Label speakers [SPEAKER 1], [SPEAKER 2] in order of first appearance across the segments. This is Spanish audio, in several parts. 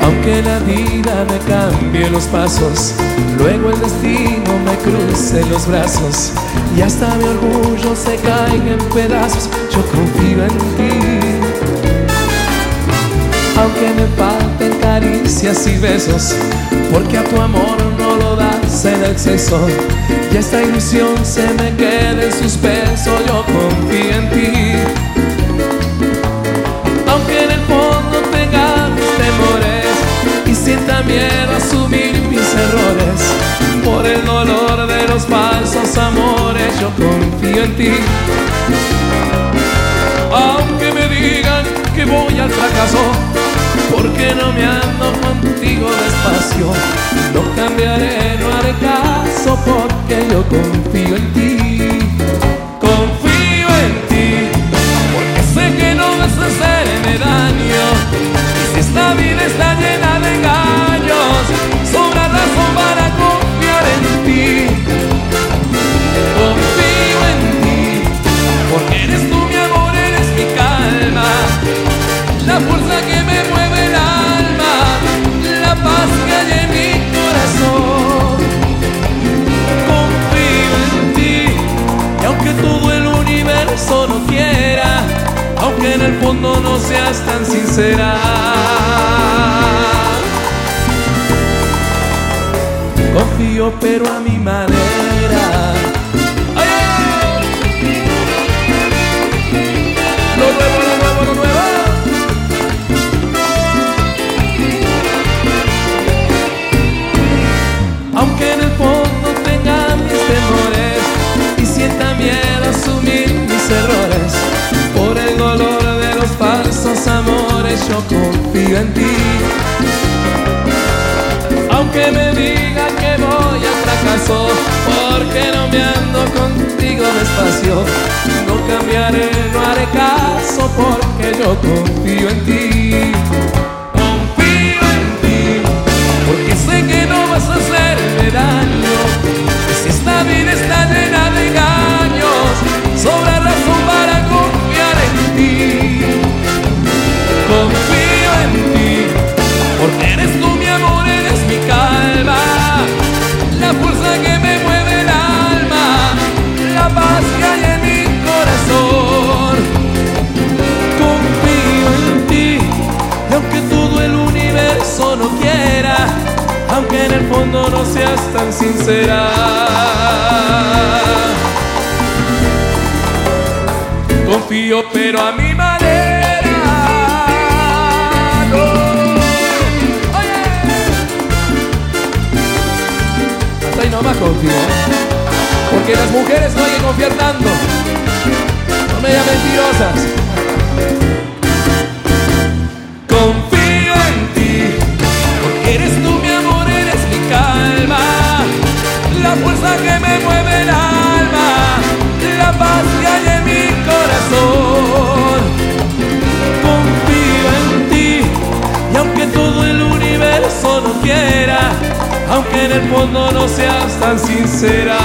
[SPEAKER 1] Aunque la vida me cambie los pasos, luego el destino me cruce los brazos y hasta mi orgullo se caiga en pedazos, yo confío en ti. Aunque me falten caricias y besos, porque a tu amor no lo das en exceso, y esta ilusión se me quede en suspenso, yo confío en ti. Aunque en el fondo tenga mis temores y sienta miedo a asumir mis errores, por el dolor de los falsos amores, yo confío en ti. Aunque me digan que voy al fracaso, porque no me ando contigo despacio, no cambiaré, no haré caso, porque yo confío en ti. Confío en ti, porque sé que no vas a hacerme daño, y si esta vida está llena de engaños, sobra razón para confiar en ti. Confío en ti, porque eres tú mi amor, eres mi calma, la fuerza que me mueve el alma, la paz que hay en mi corazón. Confío en ti, y aunque todo el universo no quiera, aunque en el fondo no seas tan sincera, confío pero a mi manera. ¡Ay! Lo nuevo, lo nuevo, lo nuevo. Aunque en el fondo tenga mis temores y sienta miedo a asumir mis errores, por el dolor de los falsos amores, yo confío en ti. Aunque me digan que voy al fracaso, porque no me ando contigo despacio, no cambiaré, no haré caso, porque yo confío en ti. Confío en ti, porque sé que no vas a hacerme daño, y si esta vida está llena de engaños, sobra razón para confiar en ti. Confío en ti, porque eres tú mi amor, eres mi calma, la fuerza que me mueve el alma, la paz que hay en mi corazón. Confío en ti, y aunque todo el universo no quiera, aunque en el fondo no seas tan sincera, confío pero a mi manera. No. Oye, hasta ahí nomás confío, porque las mujeres no hay que confiar tanto, no me digan mentirosas. Confío en ti, porque eres tú mi amor, eres mi calma, la fuerza que me mueve el alma, la paz que hay en mi corazón. Confío en ti, y aunque todo el universo no quiera, aunque en el fondo no seas tan sincera,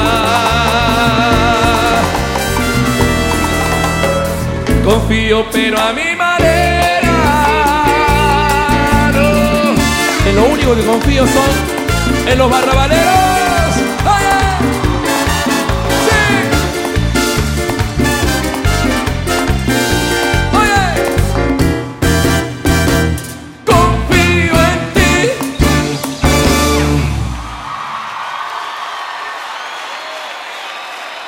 [SPEAKER 1] confío pero a mi manera. No. En lo único que confío son en los barrabaleros.